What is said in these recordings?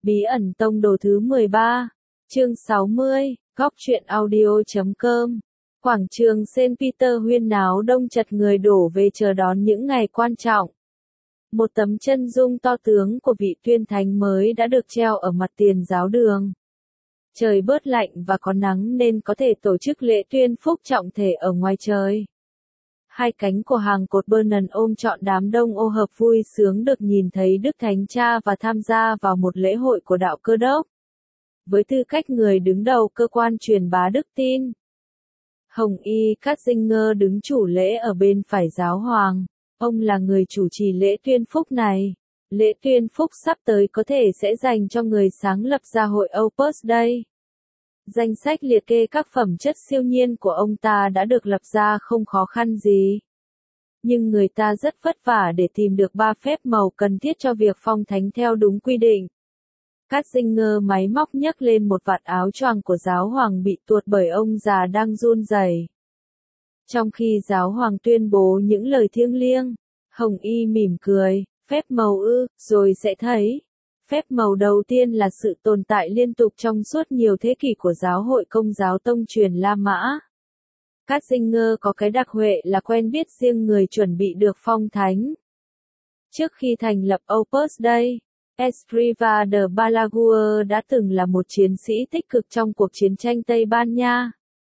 Bí ẩn tông đồ thứ 13, chương 60, góc truyện audio.com. Quảng trường Saint Peter huyên náo đông chật người đổ về chờ đón những ngày quan trọng. Một tấm chân dung to tướng của vị tuyên thánh mới đã được treo ở mặt tiền giáo đường. Trời bớt lạnh và có nắng nên có thể tổ chức lễ tuyên phúc trọng thể ở ngoài trời. Hai cánh của hàng cột Bernard ôm trọn đám đông ô hợp vui sướng được nhìn thấy Đức Thánh Cha và tham gia vào một lễ hội của đạo Cơ đốc. Với tư cách người đứng đầu cơ quan truyền bá đức tin, Hồng Y Ratzinger đứng chủ lễ ở bên phải giáo hoàng. Ông là người chủ trì lễ tuyên phúc này. Lễ tuyên phúc sắp tới có thể sẽ dành cho người sáng lập ra hội Opus Dei. Danh sách liệt kê các phẩm chất siêu nhiên của ông ta đã được lập ra không khó khăn gì. Nhưng người ta rất vất vả để tìm được 3 phép màu cần thiết cho việc phong thánh theo đúng quy định. Ratzinger máy móc nhấc lên một vạt áo choàng của giáo hoàng bị tuột bởi ông già đang run rẩy. Trong khi giáo hoàng tuyên bố những lời thiêng liêng, Hồng Y mỉm cười, phép màu ư, rồi sẽ thấy. Phép màu đầu tiên là sự tồn tại liên tục trong suốt nhiều thế kỷ của giáo hội Công giáo tông truyền La Mã. Ratzinger có cái đặc huệ là quen biết riêng người chuẩn bị được phong thánh. Trước khi thành lập Opus Dei, Escrivá de Balaguer đã từng là một chiến sĩ tích cực trong cuộc chiến tranh Tây Ban Nha.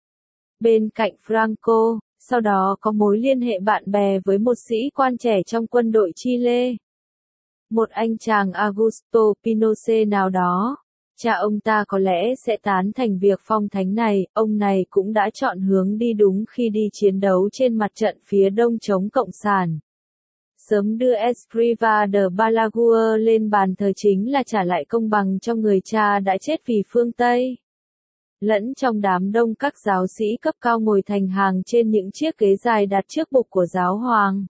Bên cạnh Franco, sau đó có mối liên hệ bạn bè với một sĩ quan trẻ trong quân đội Chile. Một anh chàng Augusto Pinochet nào đó. Cha ông ta có lẽ sẽ tán thành việc phong thánh này, ông này cũng đã chọn hướng đi đúng khi đi chiến đấu trên mặt trận phía đông chống Cộng sản. Sớm đưa Escrivá de Balaguer lên bàn thờ chính là trả lại công bằng cho người cha đã chết vì phương Tây. Lẫn trong đám đông các giáo sĩ cấp cao ngồi thành hàng trên những chiếc ghế dài đặt trước bục của giáo hoàng.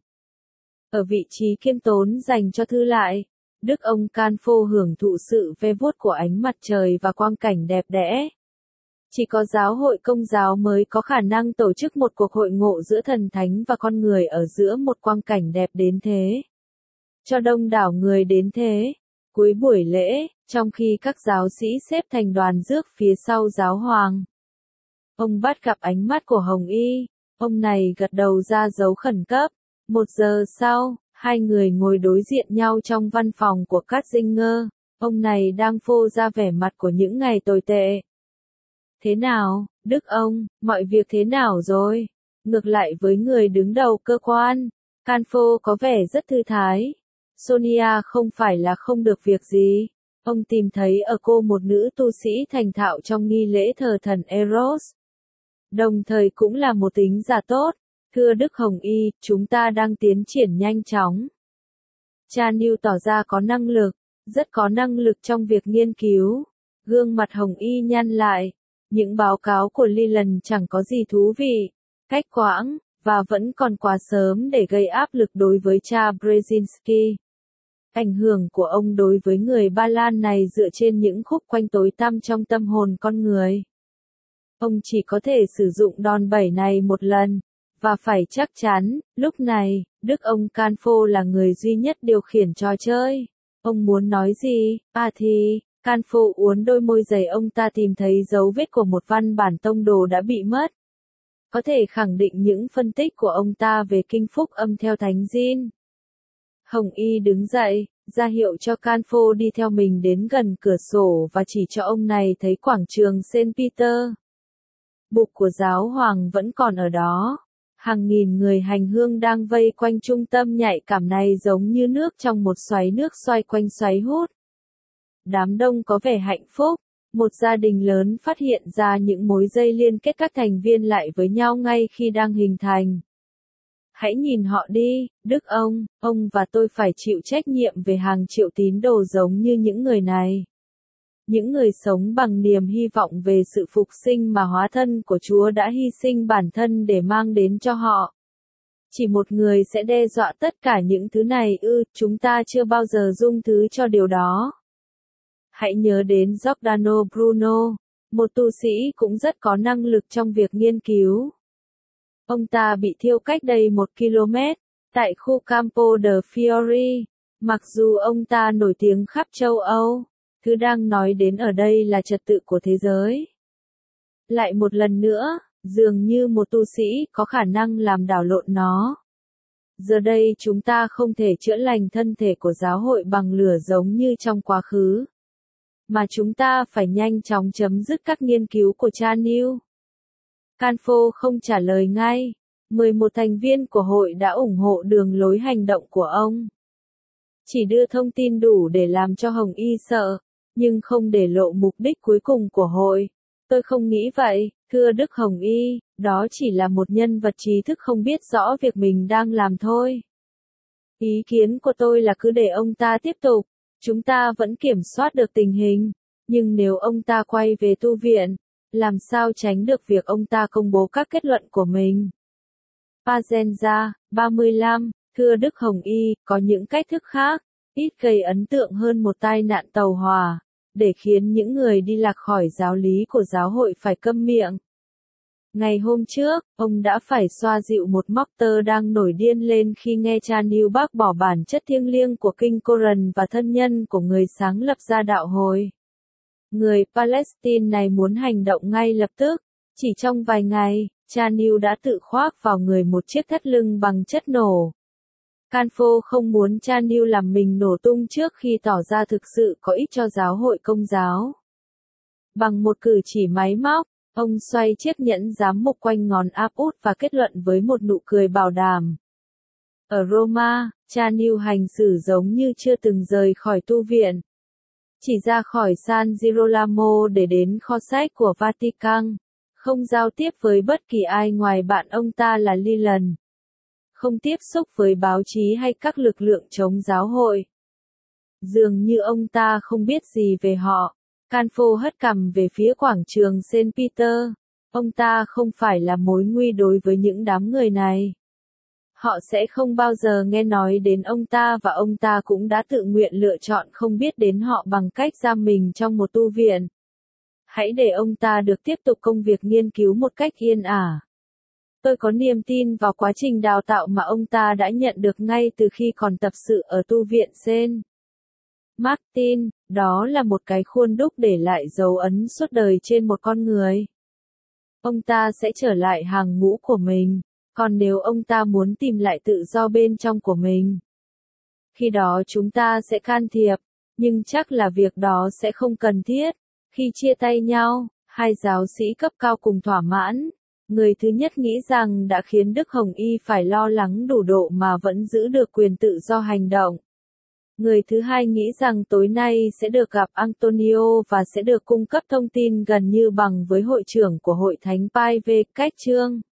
Ở vị trí khiêm tốn dành cho thư lại, Đức ông Canfo hưởng thụ sự ve vuốt của ánh mặt trời và quang cảnh đẹp đẽ. Chỉ có giáo hội Công giáo mới có khả năng tổ chức một cuộc hội ngộ giữa thần thánh và con người ở giữa một quang cảnh đẹp đến thế. Cho đông đảo người đến thế. Cuối buổi lễ, trong khi các giáo sĩ xếp thành đoàn rước phía sau giáo hoàng, ông bắt gặp ánh mắt của Hồng Y. Ông này gật đầu ra dấu khẩn cấp. 1 giờ sau, hai người ngồi đối diện nhau trong văn phòng của Ratzinger. Ông này đang phô ra vẻ mặt của những ngày tồi tệ. Thế nào, Đức ông, mọi việc thế nào rồi? Ngược lại với người đứng đầu cơ quan, Canfo có vẻ rất thư thái. Sonia không phải là không được việc gì. Ông tìm thấy ở cô một nữ tu sĩ thành thạo trong nghi lễ thờ thần Eros. Đồng thời cũng là một tính giả tốt. Thưa Đức Hồng Y, chúng ta đang tiến triển nhanh chóng. Cha New tỏ ra có năng lực, rất có năng lực trong việc nghiên cứu. Gương mặt Hồng Y nhăn lại. Những báo cáo của Leland chẳng có gì thú vị, cách quãng, và vẫn còn quá sớm để gây áp lực đối với cha Brzezinski. Ảnh hưởng của ông đối với người Ba Lan này dựa trên những khúc quanh tối tăm trong tâm hồn con người. Ông chỉ có thể sử dụng đòn bẩy này một lần, và phải chắc chắn, lúc này, Đức ông Canfo là người duy nhất điều khiển trò chơi. Ông muốn nói gì? Thì, Canfo uốn đôi môi dày, ông ta tìm thấy dấu vết của một văn bản tông đồ đã bị mất. Có thể khẳng định những phân tích của ông ta về kinh phúc âm theo Thánh Gin. Hồng Y đứng dậy, ra hiệu cho Canfo đi theo mình đến gần cửa sổ và chỉ cho ông này thấy quảng trường Saint Peter. Bục của giáo hoàng vẫn còn ở đó. Hàng nghìn người hành hương đang vây quanh trung tâm nhạy cảm này giống như nước trong một xoáy nước xoay quanh xoáy hút. Đám đông có vẻ hạnh phúc. Một gia đình lớn phát hiện ra những mối dây liên kết các thành viên lại với nhau ngay khi đang hình thành. Hãy nhìn họ đi, Đức ông và tôi phải chịu trách nhiệm về hàng triệu tín đồ giống như những người này. Những người sống bằng niềm hy vọng về sự phục sinh mà hóa thân của Chúa đã hy sinh bản thân để mang đến cho họ. Chỉ một người sẽ đe dọa tất cả những thứ này chúng ta chưa bao giờ dung thứ cho điều đó. Hãy nhớ đến Giordano Bruno, một tu sĩ cũng rất có năng lực trong việc nghiên cứu. Ông ta bị thiêu cách đây 1 km, tại khu Campo de Fiori, mặc dù ông ta nổi tiếng khắp châu Âu. Thứ đang nói đến ở đây là trật tự của thế giới. Lại một lần nữa, dường như một tu sĩ có khả năng làm đảo lộn nó. Giờ đây chúng ta không thể chữa lành thân thể của giáo hội bằng lửa giống như trong quá khứ. Mà chúng ta phải nhanh chóng chấm dứt các nghiên cứu của cha New. Canfo không trả lời ngay. 11 thành viên của hội đã ủng hộ đường lối hành động của ông. Chỉ đưa thông tin đủ để làm cho Hồng Y sợ, nhưng không để lộ mục đích cuối cùng của hội. Tôi không nghĩ vậy, thưa Đức Hồng Y, đó chỉ là một nhân vật trí thức không biết rõ việc mình đang làm thôi. Ý kiến của tôi là cứ để ông ta tiếp tục, chúng ta vẫn kiểm soát được tình hình, nhưng nếu ông ta quay về tu viện, làm sao tránh được việc ông ta công bố các kết luận của mình. Pazenza, 35, thưa Đức Hồng Y, có những cách thức khác, ít gây ấn tượng hơn một tai nạn tàu hỏa, để khiến những người đi lạc khỏi giáo lý của giáo hội phải câm miệng. Ngày hôm trước, ông đã phải xoa dịu một moctor đang nổi điên lên khi nghe cha New bác bỏ bản chất thiêng liêng của kinh Koran và thân nhân của người sáng lập ra đạo hồi. Người Palestine này muốn hành động ngay lập tức. Chỉ trong vài ngày, cha New đã tự khoác vào người một chiếc thắt lưng bằng chất nổ. Canfo không muốn cha New làm mình nổ tung trước khi tỏ ra thực sự có ích cho giáo hội Công giáo. Bằng một cử chỉ máy móc, ông xoay chiếc nhẫn giám mục quanh ngón áp út và kết luận với một nụ cười bảo đảm. Ở Roma, cha New hành xử giống như chưa từng rời khỏi tu viện. Chỉ ra khỏi San Girolamo để đến kho sách của Vatican, không giao tiếp với bất kỳ ai ngoài bạn ông ta là Leland. Không tiếp xúc với báo chí hay các lực lượng chống giáo hội. Dường như ông ta không biết gì về họ. Canfo hất cằm về phía quảng trường Saint Peter. Ông ta không phải là mối nguy đối với những đám người này. Họ sẽ không bao giờ nghe nói đến ông ta và ông ta cũng đã tự nguyện lựa chọn không biết đến họ bằng cách giam mình trong một tu viện. Hãy để ông ta được tiếp tục công việc nghiên cứu một cách yên ả. Tôi có niềm tin vào quá trình đào tạo mà ông ta đã nhận được ngay từ khi còn tập sự ở tu viện Saint Martin, đó là một cái khuôn đúc để lại dấu ấn suốt đời trên một con người. Ông ta sẽ trở lại hàng ngũ của mình, còn nếu ông ta muốn tìm lại tự do bên trong của mình, khi đó chúng ta sẽ can thiệp, nhưng chắc là việc đó sẽ không cần thiết. Khi chia tay nhau, hai giáo sĩ cấp cao cùng thỏa mãn. Người thứ nhất nghĩ rằng đã khiến Đức Hồng Y phải lo lắng đủ độ mà vẫn giữ được quyền tự do hành động. Người thứ hai nghĩ rằng tối nay sẽ được gặp Antonio và sẽ được cung cấp thông tin gần như bằng với hội trưởng của hội thánh Pai về cách chương.